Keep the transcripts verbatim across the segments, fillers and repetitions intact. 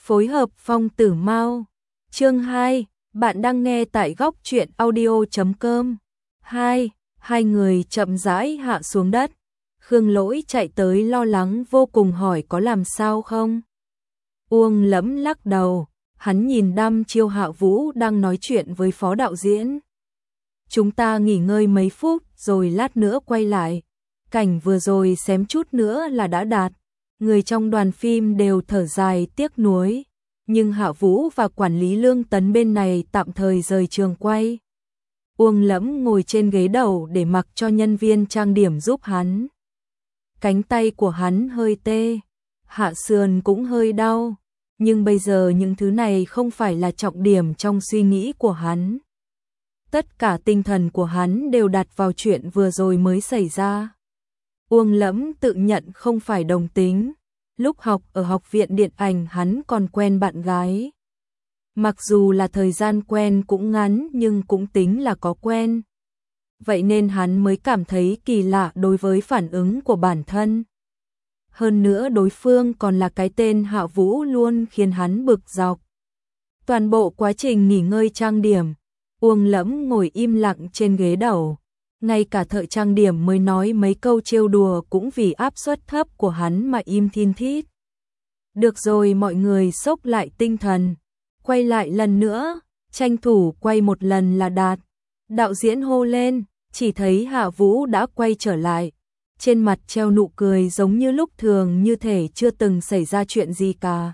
Phối hợp Phong Tử Mao. Chương hai, bạn đang nghe tại góc truyện audio chấm com. hai. Hai người chậm rãi hạ xuống đất. Khương Lỗi chạy tới lo lắng vô cùng hỏi có làm sao không? Uông Lẫm lắc đầu, hắn nhìn đăm chiêu Hạ Vũ đang nói chuyện với phó đạo diễn. Chúng ta nghỉ ngơi mấy phút rồi lát nữa quay lại. Cảnh vừa rồi xém chút nữa là đã đạt. Người trong đoàn phim đều thở dài tiếc nuối. Nhưng Hạ Vũ và quản lý Lương Tấn bên này tạm thời rời trường quay. Uông Lẫm ngồi trên ghế đầu để mặc cho nhân viên trang điểm giúp hắn. Cánh tay của hắn hơi tê, hạ sườn cũng hơi đau. Nhưng bây giờ những thứ này không phải là trọng điểm trong suy nghĩ của hắn. Tất cả tinh thần của hắn đều đặt vào chuyện vừa rồi mới xảy ra. Uông Lẫm tự nhận không phải đồng tính. Lúc học ở học viện điện ảnh hắn còn quen bạn gái. Mặc dù là thời gian quen cũng ngắn nhưng cũng tính là có quen. Vậy nên hắn mới cảm thấy kỳ lạ đối với phản ứng của bản thân. Hơn nữa đối phương còn là cái tên Hạ Vũ luôn khiến hắn bực dọc. Toàn bộ quá trình nghỉ ngơi trang điểm, Uông Lẫm ngồi im lặng trên ghế đầu. Ngay cả thợ trang điểm mới nói mấy câu trêu đùa cũng vì áp suất thấp của hắn mà im thin thít. Được rồi, mọi người xốc lại tinh thần. Quay lại lần nữa, tranh thủ quay một lần là đạt. Đạo diễn hô lên, chỉ thấy Hạ Vũ đã quay trở lại. Trên mặt treo nụ cười giống như lúc thường, như thể chưa từng xảy ra chuyện gì cả.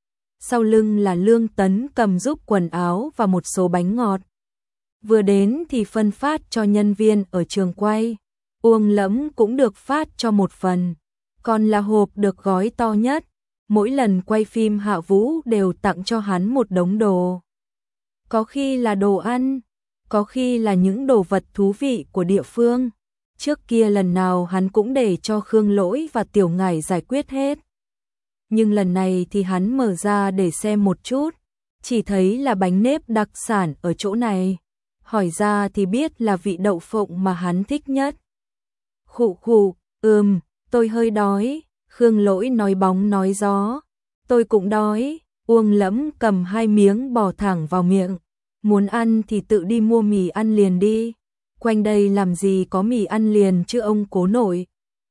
Sau lưng là Lương Tấn cầm giúp quần áo và một số bánh ngọt. Vừa đến thì phân phát cho nhân viên ở trường quay. Uông Lẫm cũng được phát cho một phần. Còn là hộp được gói to nhất. Mỗi lần quay phim Hạ Vũ đều tặng cho hắn một đống đồ. Có khi là đồ ăn, có khi là những đồ vật thú vị của địa phương. Trước kia lần nào hắn cũng để cho Khương Lỗi và Tiểu Ngải giải quyết hết. Nhưng lần này thì hắn mở ra để xem một chút. Chỉ thấy là bánh nếp đặc sản ở chỗ này. Hỏi ra thì biết là vị đậu phộng mà hắn thích nhất. Khụ khụ, ừm, tôi hơi đói. Khương Lỗi nói bóng nói gió. Tôi cũng đói. Uông Lẫm cầm hai miếng bỏ thẳng vào miệng. Muốn ăn thì tự đi mua mì ăn liền đi. Quanh đây làm gì có mì ăn liền chứ ông cố nội.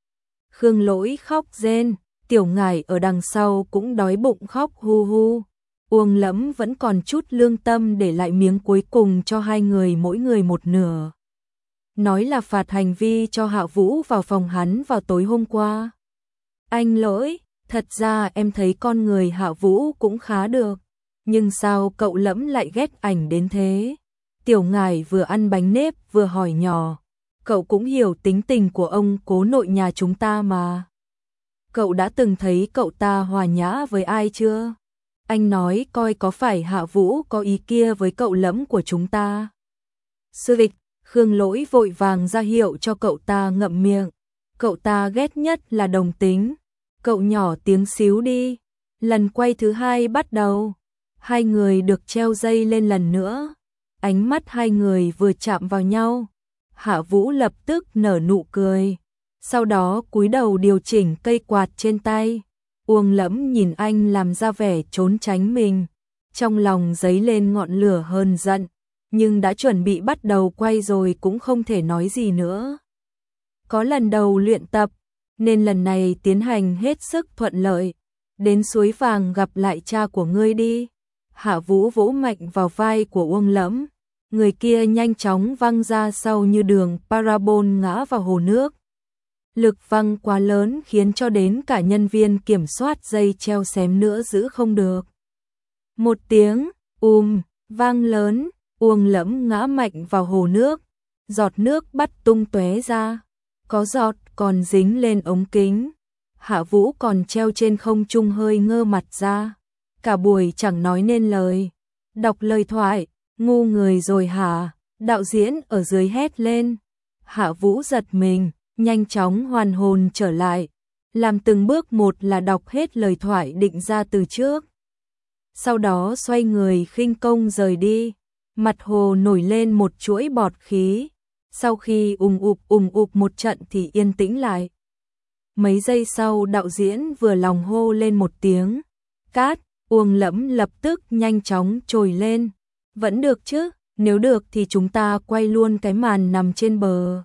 Khương Lỗi khóc rên. Tiểu Ngải ở đằng sau cũng đói bụng khóc hu hu. Uông Lẫm vẫn còn chút lương tâm để lại miếng cuối cùng cho hai người mỗi người một nửa. Nói là phạt hành vi cho Hạ Vũ vào phòng hắn vào tối hôm qua. Anh Lỗi, thật ra em thấy con người Hạ Vũ cũng khá được. Nhưng sao cậu Lẫm lại ghét ảnh đến thế? Tiểu Ngải vừa ăn bánh nếp vừa hỏi nhỏ. Cậu cũng hiểu tính tình của ông cố nội nhà chúng ta mà. Cậu đã từng thấy cậu ta hòa nhã với ai chưa? Anh nói coi có phải Hạ Vũ có ý kia với cậu Lẫm của chúng ta. Sư Lịch, Khương Lỗi vội vàng ra hiệu cho cậu ta ngậm miệng. Cậu ta ghét nhất là đồng tính. Cậu nhỏ tiếng xíu đi. Lần quay thứ hai bắt đầu. Hai người được treo dây lên lần nữa. Ánh mắt hai người vừa chạm vào nhau. Hạ Vũ lập tức nở nụ cười. Sau đó cúi đầu điều chỉnh cây quạt trên tay. Uông Lẫm nhìn anh làm ra vẻ trốn tránh mình. Trong lòng dấy lên ngọn lửa hờn giận. Nhưng đã chuẩn bị bắt đầu quay rồi cũng không thể nói gì nữa. Có lần đầu luyện tập, nên lần này tiến hành hết sức thuận lợi. Đến suối vàng gặp lại cha của ngươi đi. Hạ Vũ vỗ mạnh vào vai của Uông Lẫm. Người kia nhanh chóng văng ra sau như đường parabol ngã vào hồ nước. Lực văng quá lớn khiến cho đến cả nhân viên kiểm soát dây treo xém nữa giữ không được. Một tiếng, ùm, vang lớn, Uông Lẫm ngã mạnh vào hồ nước. Giọt nước bắt tung tóe ra. Có giọt còn dính lên ống kính. Hạ Vũ còn treo trên không trung hơi ngơ mặt ra. Cả buổi chẳng nói nên lời. Đọc lời thoại, ngu người rồi hả? Đạo diễn ở dưới hét lên. Hạ Vũ giật mình, nhanh chóng hoàn hồn trở lại. Làm từng bước một là đọc hết lời thoại định ra từ trước. Sau đó xoay người khinh công rời đi. Mặt hồ nổi lên một chuỗi bọt khí. Sau khi ùng ụp ùng ụp một trận thì yên tĩnh lại. Mấy giây sau đạo diễn vừa lòng hô lên một tiếng. Cát, Uông Lẫm lập tức nhanh chóng trồi lên. Vẫn được chứ, nếu được thì chúng ta quay luôn cái màn nằm trên bờ.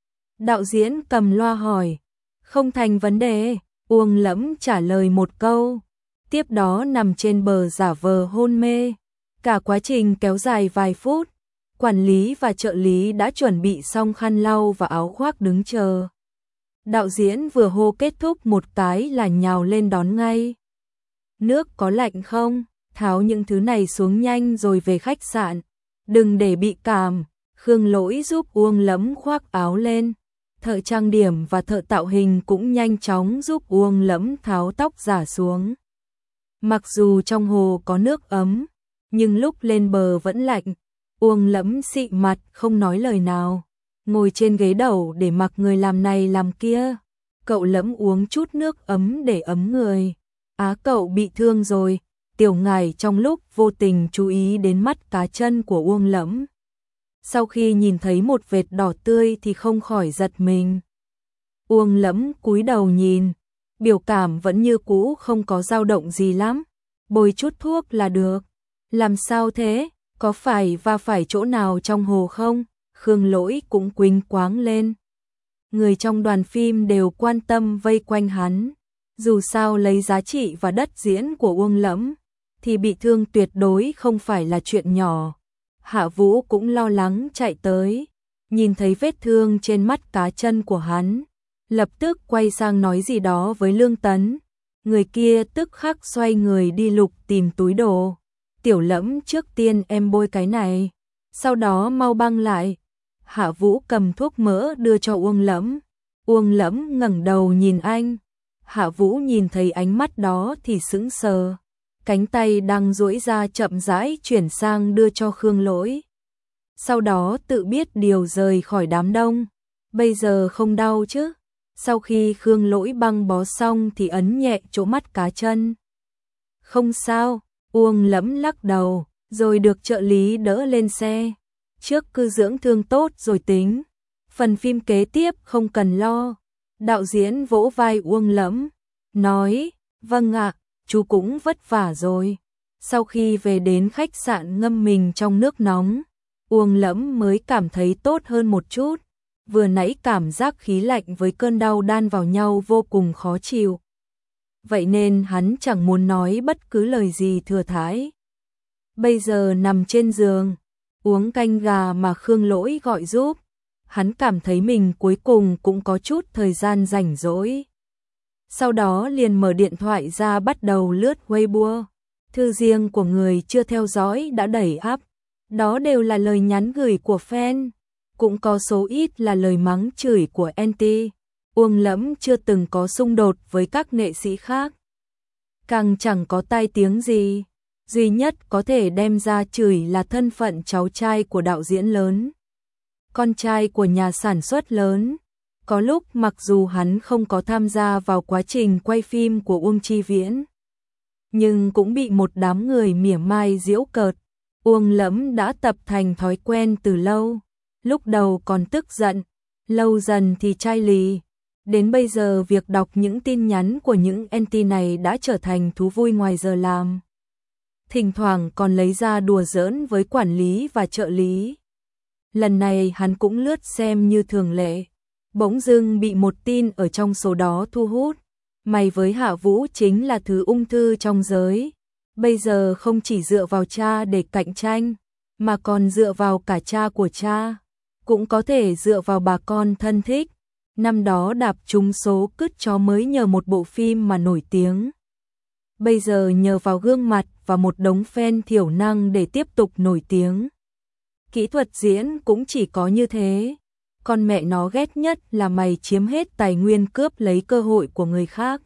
Đạo diễn cầm loa hỏi. Không thành vấn đề, Uông Lẫm trả lời một câu. Tiếp đó nằm trên bờ giả vờ hôn mê. Cả quá trình kéo dài vài phút. Quản lý và trợ lý đã chuẩn bị xong khăn lau và áo khoác đứng chờ. Đạo diễn vừa hô kết thúc một cái là nhào lên đón ngay. Nước có lạnh không? Tháo những thứ này xuống nhanh rồi về khách sạn. Đừng để bị cảm. Khương Lỗi giúp Uông Lẫm khoác áo lên. Thợ trang điểm và thợ tạo hình cũng nhanh chóng giúp Uông Lẫm tháo tóc giả xuống. Mặc dù trong hồ có nước ấm, nhưng lúc lên bờ vẫn lạnh. Uông Lẫm xị mặt không nói lời nào, ngồi trên ghế đầu để mặc người làm này làm kia. Cậu Lẫm uống chút nước ấm để ấm người. Á cậu bị thương rồi. Tiểu Ngải trong lúc vô tình chú ý đến mắt cá chân của Uông Lẫm. Sau khi nhìn thấy một vệt đỏ tươi thì không khỏi giật mình. Uông Lẫm cúi đầu nhìn, biểu cảm vẫn như cũ, không có dao động gì lắm. Bôi chút thuốc là được. Làm sao thế? Có phải va phải chỗ nào trong hồ không? Khương Lỗi cũng quỳnh quáng lên. Người trong đoàn phim đều quan tâm vây quanh hắn. Dù sao lấy giá trị và đất diễn của Uông Lẫm thì bị thương tuyệt đối không phải là chuyện nhỏ. Hạ Vũ cũng lo lắng chạy tới, nhìn thấy vết thương trên mắt cá chân của hắn, lập tức quay sang nói gì đó với Lương Tấn. Người kia tức khắc xoay người đi lục tìm túi đồ. Tiểu Lẫm, trước tiên em bôi cái này, sau đó mau băng lại. Hạ Vũ cầm thuốc mỡ đưa cho Uông Lẫm. Uông Lẫm ngẩng đầu nhìn anh. Hạ Vũ nhìn thấy ánh mắt đó thì sững sờ. Cánh tay đang duỗi ra chậm rãi chuyển sang đưa cho Khương Lỗi. Sau đó tự biết điều rời khỏi đám đông. Bây giờ không đau chứ? Sau khi Khương Lỗi băng bó xong thì ấn nhẹ chỗ mắt cá chân. Không sao, Uông Lẫm lắc đầu, rồi được trợ lý đỡ lên xe. Trước cứ dưỡng thương tốt rồi tính. Phần phim kế tiếp không cần lo. Đạo diễn vỗ vai Uông Lẫm, nói, vâng ạ, chú cũng vất vả rồi. Sau khi về đến khách sạn ngâm mình trong nước nóng, Uông Lẫm mới cảm thấy tốt hơn một chút. Vừa nãy cảm giác khí lạnh với cơn đau đan vào nhau vô cùng khó chịu. Vậy nên hắn chẳng muốn nói bất cứ lời gì thừa thãi. Bây giờ nằm trên giường, uống canh gà mà Khương Lỗi gọi giúp. Hắn cảm thấy mình cuối cùng cũng có chút thời gian rảnh rỗi. Sau đó liền mở điện thoại ra bắt đầu lướt Weibo. Thư riêng của người chưa theo dõi đã đẩy up. Đó đều là lời nhắn gửi của fan. Cũng có số ít là lời mắng chửi của anti. Uông Lẫm chưa từng có xung đột với các nghệ sĩ khác. Càng chẳng có tai tiếng gì. Duy nhất có thể đem ra chửi là thân phận cháu trai của đạo diễn lớn. Con trai của nhà sản xuất lớn. Có lúc mặc dù hắn không có tham gia vào quá trình quay phim của Uông Chi Viễn, nhưng cũng bị một đám người mỉa mai giễu cợt. Uông Lẫm đã tập thành thói quen từ lâu. Lúc đầu còn tức giận, lâu dần thì chai lì. Đến bây giờ việc đọc những tin nhắn của những anti này đã trở thành thú vui ngoài giờ làm. Thỉnh thoảng còn lấy ra đùa giỡn với quản lý và trợ lý. Lần này hắn cũng lướt xem như thường lệ. Bỗng dưng bị một tin ở trong số đó thu hút. Mày với Hạ Vũ chính là thứ ung thư trong giới. Bây giờ không chỉ dựa vào cha để cạnh tranh, mà còn dựa vào cả cha của cha. Cũng có thể dựa vào bà con thân thích. Năm đó đạp trúng số cứt chó mới nhờ một bộ phim mà nổi tiếng. Bây giờ nhờ vào gương mặt và một đống fan thiểu năng để tiếp tục nổi tiếng. Kỹ thuật diễn cũng chỉ có như thế. Con mẹ nó ghét nhất là mày chiếm hết tài nguyên, cướp lấy cơ hội của người khác.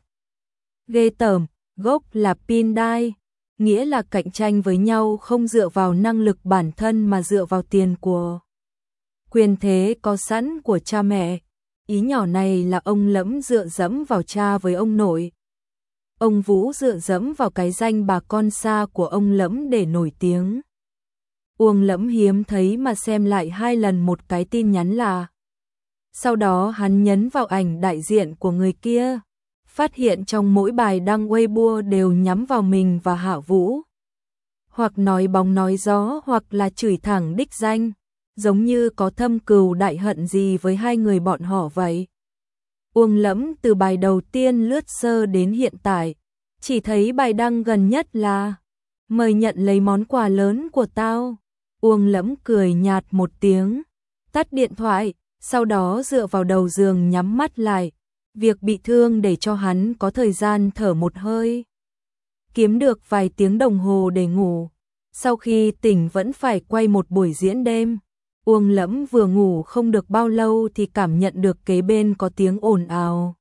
Ghê tởm, gốc là Pindai, nghĩa là cạnh tranh với nhau không dựa vào năng lực bản thân mà dựa vào tiền của quyền thế có sẵn của cha mẹ. Ý nhỏ này là ông Lẫm dựa dẫm vào cha với ông nội. Ông Vũ dựa dẫm vào cái danh bà con xa của ông Lẫm để nổi tiếng. Uông Lẫm hiếm thấy mà xem lại hai lần một cái tin nhắn là. Sau đó hắn nhấn vào ảnh đại diện của người kia. phát hiện trong mỗi bài đăng Weibo đều nhắm vào mình và Hạ Vũ. Hoặc nói bóng nói gió hoặc là chửi thẳng đích danh, giống như có thâm cừu đại hận gì với hai người bọn họ vậy. Uông Lẫm từ bài đầu tiên lướt sơ đến hiện tại, chỉ thấy bài đăng gần nhất là mời nhận lấy món quà lớn của tao. Uông Lẫm cười nhạt một tiếng, tắt điện thoại, sau đó dựa vào đầu giường nhắm mắt lại. Việc bị thương để cho hắn có thời gian thở một hơi. Kiếm được vài tiếng đồng hồ để ngủ. Sau khi tỉnh vẫn phải quay một buổi diễn đêm. Uông Lẫm vừa ngủ không được bao lâu thì cảm nhận được kế bên có tiếng ồn ào.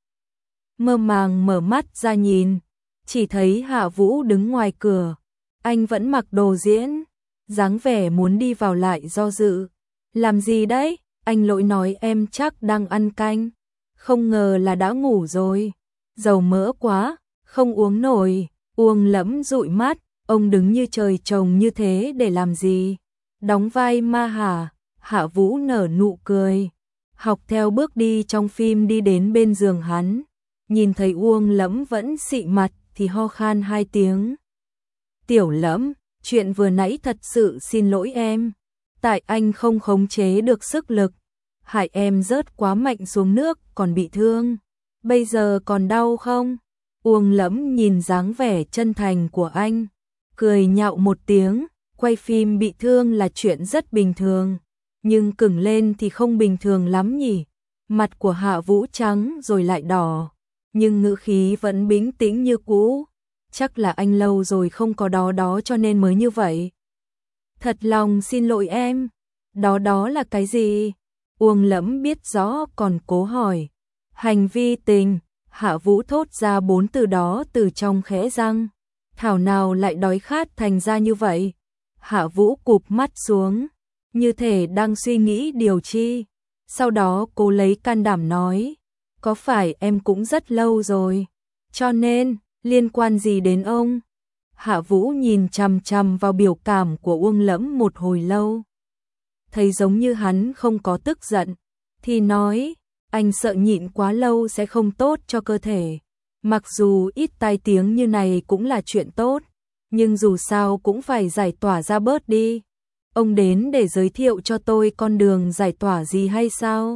Mơ màng mở mắt ra nhìn, chỉ thấy Hạ Vũ đứng ngoài cửa. Anh vẫn mặc đồ diễn, dáng vẻ muốn đi vào lại do dự. Làm gì đấy? Anh lỗi nói em chắc đang ăn canh. Không ngờ là đã ngủ rồi. Dầu mỡ quá, không uống nổi. Uông Lẫm dụi mắt, ông đứng như trời trồng như thế để làm gì? Đóng vai ma hả? Hạ Vũ nở nụ cười, học theo bước đi trong phim đi đến bên giường hắn. Nhìn thấy Uông Lẫm vẫn xị mặt thì ho khan hai tiếng. Tiểu Lẫm, chuyện vừa nãy thật sự xin lỗi em. Tại anh không khống chế được sức lực, hại em rớt quá mạnh xuống nước còn bị thương. Bây giờ còn đau không? Uông Lẫm nhìn dáng vẻ chân thành của anh, cười nhạo một tiếng. Quay phim bị thương là chuyện rất bình thường, nhưng cứng lên thì không bình thường lắm nhỉ. Mặt của Hạ Vũ trắng rồi lại đỏ, nhưng ngữ khí vẫn bình tĩnh như cũ. Chắc là anh lâu rồi không có đó đó cho nên mới như vậy. Thật lòng xin lỗi em. Đó đó là cái gì? Uông Lẫm biết rõ còn cố hỏi. Hành vi tình. Hạ Vũ thốt ra bốn từ đó từ trong khẽ răng. Thảo nào lại đói khát thành ra như vậy. Hạ Vũ cụp mắt xuống, như thể đang suy nghĩ điều chi. Sau đó cô lấy can đảm nói, có phải em cũng rất lâu rồi, cho nên, liên quan gì đến ông? Hạ Vũ nhìn chằm chằm vào biểu cảm của Uông Lẫm một hồi lâu. Thấy giống như hắn không có tức giận, thì nói, anh sợ nhịn quá lâu sẽ không tốt cho cơ thể. Mặc dù ít tai tiếng như này cũng là chuyện tốt, nhưng dù sao cũng phải giải tỏa ra bớt đi. Ông đến để giới thiệu cho tôi con đường giải tỏa gì hay sao?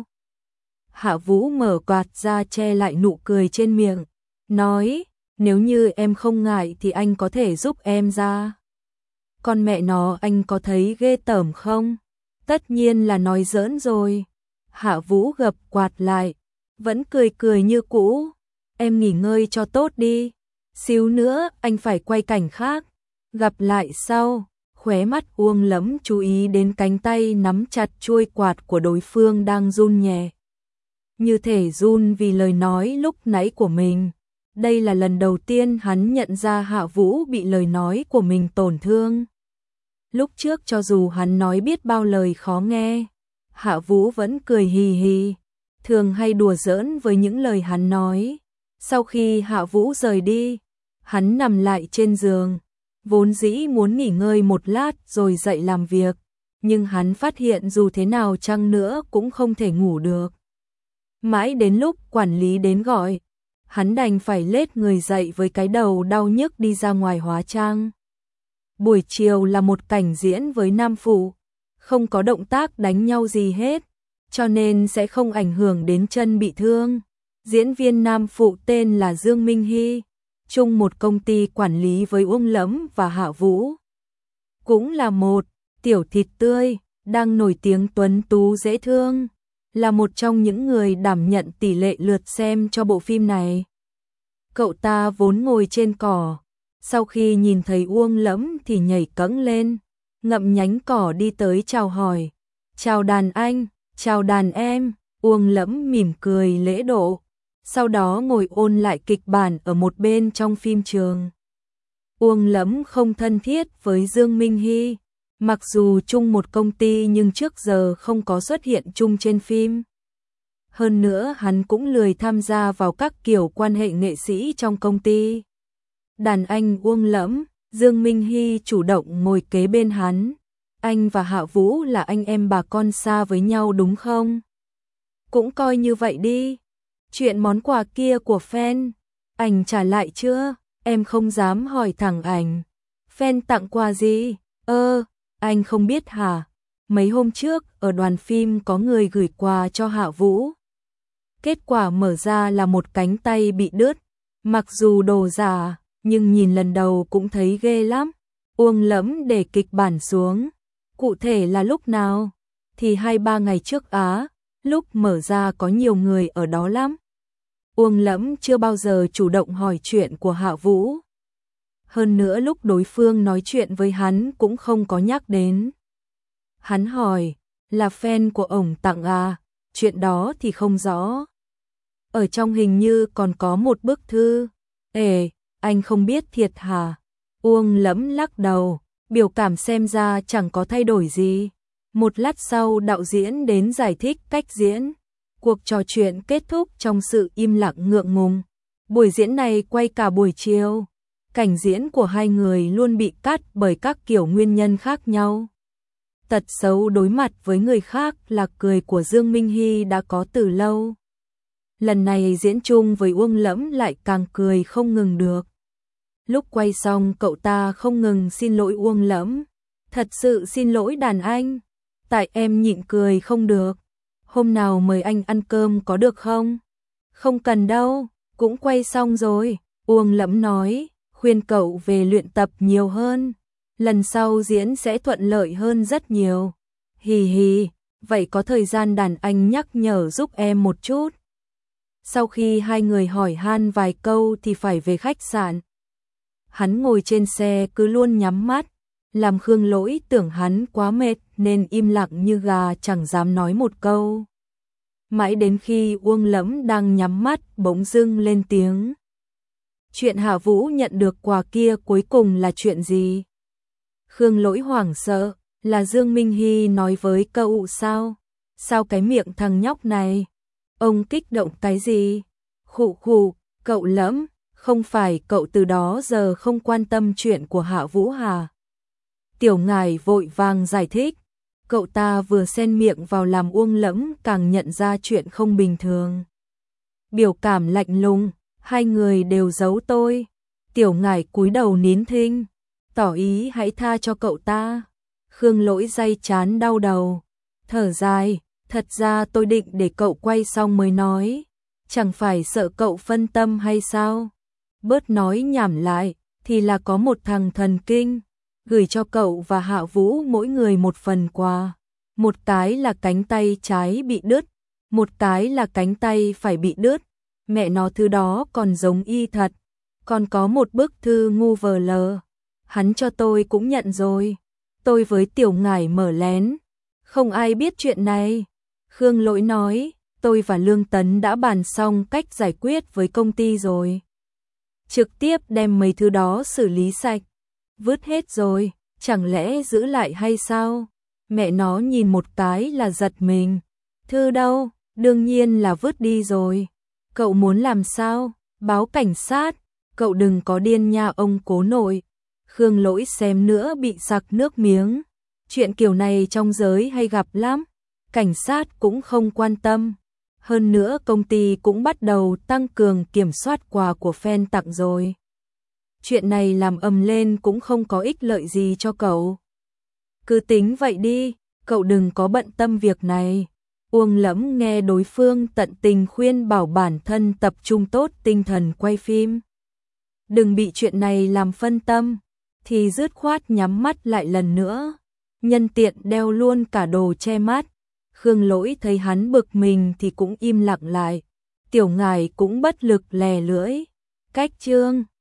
Hạ Vũ mở quạt ra che lại nụ cười trên miệng, nói, nếu như em không ngại thì anh có thể giúp em ra. Con mẹ nó, anh có thấy ghê tởm không? Tất nhiên là nói giỡn rồi. Hạ Vũ gập quạt lại, vẫn cười cười như cũ. Em nghỉ ngơi cho tốt đi. Xíu nữa anh phải quay cảnh khác. Gặp lại sau. Khóe mắt Uông Lẫm chú ý đến cánh tay nắm chặt chuôi quạt của đối phương đang run nhẹ. Như thể run vì lời nói lúc nãy của mình. Đây là lần đầu tiên hắn nhận ra Hạ Vũ bị lời nói của mình tổn thương. Lúc trước cho dù hắn nói biết bao lời khó nghe, Hạ Vũ vẫn cười hì hì, thường hay đùa giỡn với những lời hắn nói. Sau khi Hạ Vũ rời đi, hắn nằm lại trên giường, vốn dĩ muốn nghỉ ngơi một lát rồi dậy làm việc, nhưng hắn phát hiện dù thế nào chăng nữa cũng không thể ngủ được. Mãi đến lúc quản lý đến gọi, hắn đành phải lết người dậy với cái đầu đau nhức đi ra ngoài hóa trang. Buổi chiều là một cảnh diễn với nam phụ, không có động tác đánh nhau gì hết, cho nên sẽ không ảnh hưởng đến chân bị thương. Diễn viên nam phụ tên là Dương Minh Hy, chung một công ty quản lý với Uông Lẫm và Hạ Vũ. Cũng là một tiểu thịt tươi, đang nổi tiếng tuấn tú dễ thương, là một trong những người đảm nhận tỷ lệ lượt xem cho bộ phim này. Cậu ta vốn ngồi trên cỏ, sau khi nhìn thấy Uông Lẫm thì nhảy cẫng lên, ngậm nhánh cỏ đi tới chào hỏi. Chào đàn anh, chào đàn em. Uông Lẫm mỉm cười lễ độ, sau đó ngồi ôn lại kịch bản ở một bên trong phim trường. Uông Lẫm không thân thiết với Dương Minh Hy, mặc dù chung một công ty nhưng trước giờ không có xuất hiện chung trên phim. Hơn nữa hắn cũng lười tham gia vào các kiểu quan hệ nghệ sĩ trong công ty. Đàn anh Uông Lẫm, Dương Minh Hy chủ động ngồi kế bên hắn. Anh và Hạ Vũ là anh em bà con xa với nhau đúng không? Cũng coi như vậy đi. Chuyện món quà kia của fan, Ảnh trả lại chưa? Em không dám hỏi thẳng ảnh. Fan tặng quà gì? Ơ, anh không biết hả? Mấy hôm trước, ở đoàn phim có người gửi quà cho Hạ Vũ. Kết quả mở ra là một cánh tay bị đứt. Mặc dù đồ giả, nhưng nhìn lần đầu cũng thấy ghê lắm. Uông Lẫm để kịch bản xuống. Cụ thể là lúc nào? Thì hai ba ngày trước á, lúc mở ra có nhiều người ở đó lắm. Uông Lẫm chưa bao giờ chủ động hỏi chuyện của Hạ Vũ. Hơn nữa lúc đối phương nói chuyện với hắn cũng không có nhắc đến. Hắn hỏi, là fan của ổng tặng à? Chuyện đó thì không rõ. Ở trong hình như còn có một bức thư. Ê, anh không biết thiệt hả? Uông Lẫm lắc đầu, biểu cảm xem ra chẳng có thay đổi gì. Một lát sau đạo diễn đến giải thích cách diễn. Cuộc trò chuyện kết thúc trong sự im lặng ngượng ngùng. Buổi diễn này quay cả buổi chiều. Cảnh diễn của hai người luôn bị cắt bởi các kiểu nguyên nhân khác nhau. Tật xấu đối mặt với người khác là cười của Dương Minh Hy đã có từ lâu. Lần này diễn chung với Uông Lẫm lại càng cười không ngừng được. Lúc quay xong cậu ta không ngừng xin lỗi Uông Lẫm. Thật sự xin lỗi đàn anh. Tại em nhịn cười không được. Hôm nào mời anh ăn cơm có được không? Không cần đâu, cũng quay xong rồi. Uông Lẫm nói, khuyên cậu về luyện tập nhiều hơn. Lần sau diễn sẽ thuận lợi hơn rất nhiều. Hì hì, vậy có thời gian đàn anh nhắc nhở giúp em một chút. Sau khi hai người hỏi han vài câu thì phải về khách sạn. Hắn ngồi trên xe cứ luôn nhắm mắt, làm Khương Lỗi tưởng hắn quá mệt nên im lặng như gà chẳng dám nói một câu. Mãi đến khi Uông Lẫm đang nhắm mắt bỗng dưng lên tiếng. Chuyện Hạ Vũ nhận được quà kia cuối cùng là chuyện gì? Khương Lỗi hoảng sợ, là Dương Minh Hy nói với cậu sao? Sao cái miệng thằng nhóc này? Ông kích động cái gì? Khụ khụ, cậu Lẫm, không phải cậu từ đó giờ không quan tâm chuyện của Hạ Vũ hả? Tiểu Ngải vội vàng giải thích. Cậu ta vừa xen miệng vào làm Uông Lẫm càng nhận ra chuyện không bình thường. Biểu cảm lạnh lùng, hai người đều giấu tôi. Tiểu Ngải cúi đầu nín thinh, tỏ ý hãy tha cho cậu ta. Khương Lỗi day chán đau đầu, thở dài, thật ra tôi định để cậu quay xong mới nói. Chẳng phải sợ cậu phân tâm hay sao? Bớt nói nhảm lại, thì là có một thằng thần kinh. Gửi cho cậu và Hạ Vũ mỗi người một phần quà. Một cái là cánh tay trái bị đứt, một cái là cánh tay phải bị đứt. Mẹ nó thứ đó còn giống y thật. Còn có một bức thư ngu vờ lờ. Hắn cho tôi cũng nhận rồi. Tôi với Tiểu Ngải mở lén. Không ai biết chuyện này. Khương Lỗi nói, tôi và Lương Tấn đã bàn xong cách giải quyết với công ty rồi. Trực tiếp đem mấy thứ đó xử lý sạch. Vứt hết rồi, chẳng lẽ giữ lại hay sao? Mẹ nó nhìn một cái là giật mình. Thư đâu? Đương nhiên là vứt đi rồi. Cậu muốn làm sao? Báo cảnh sát. Cậu đừng có điên nha ông cố nội. Khương Lỗi xem nữa bị sặc nước miếng. Chuyện kiểu này trong giới hay gặp lắm. Cảnh sát cũng không quan tâm. Hơn nữa công ty cũng bắt đầu tăng cường kiểm soát quà của fan tặng rồi. Chuyện này làm ầm lên cũng không có ích lợi gì cho cậu. Cứ tính vậy đi, cậu đừng có bận tâm việc này. Uông Lẫm nghe đối phương tận tình khuyên bảo bản thân tập trung tốt tinh thần quay phim. Đừng bị chuyện này làm phân tâm, thì dứt khoát nhắm mắt lại lần nữa. Nhân tiện đeo luôn cả đồ che mắt. Khương Lỗi thấy hắn bực mình thì cũng im lặng lại. Tiểu Ngải cũng bất lực lè lưỡi. Cách chương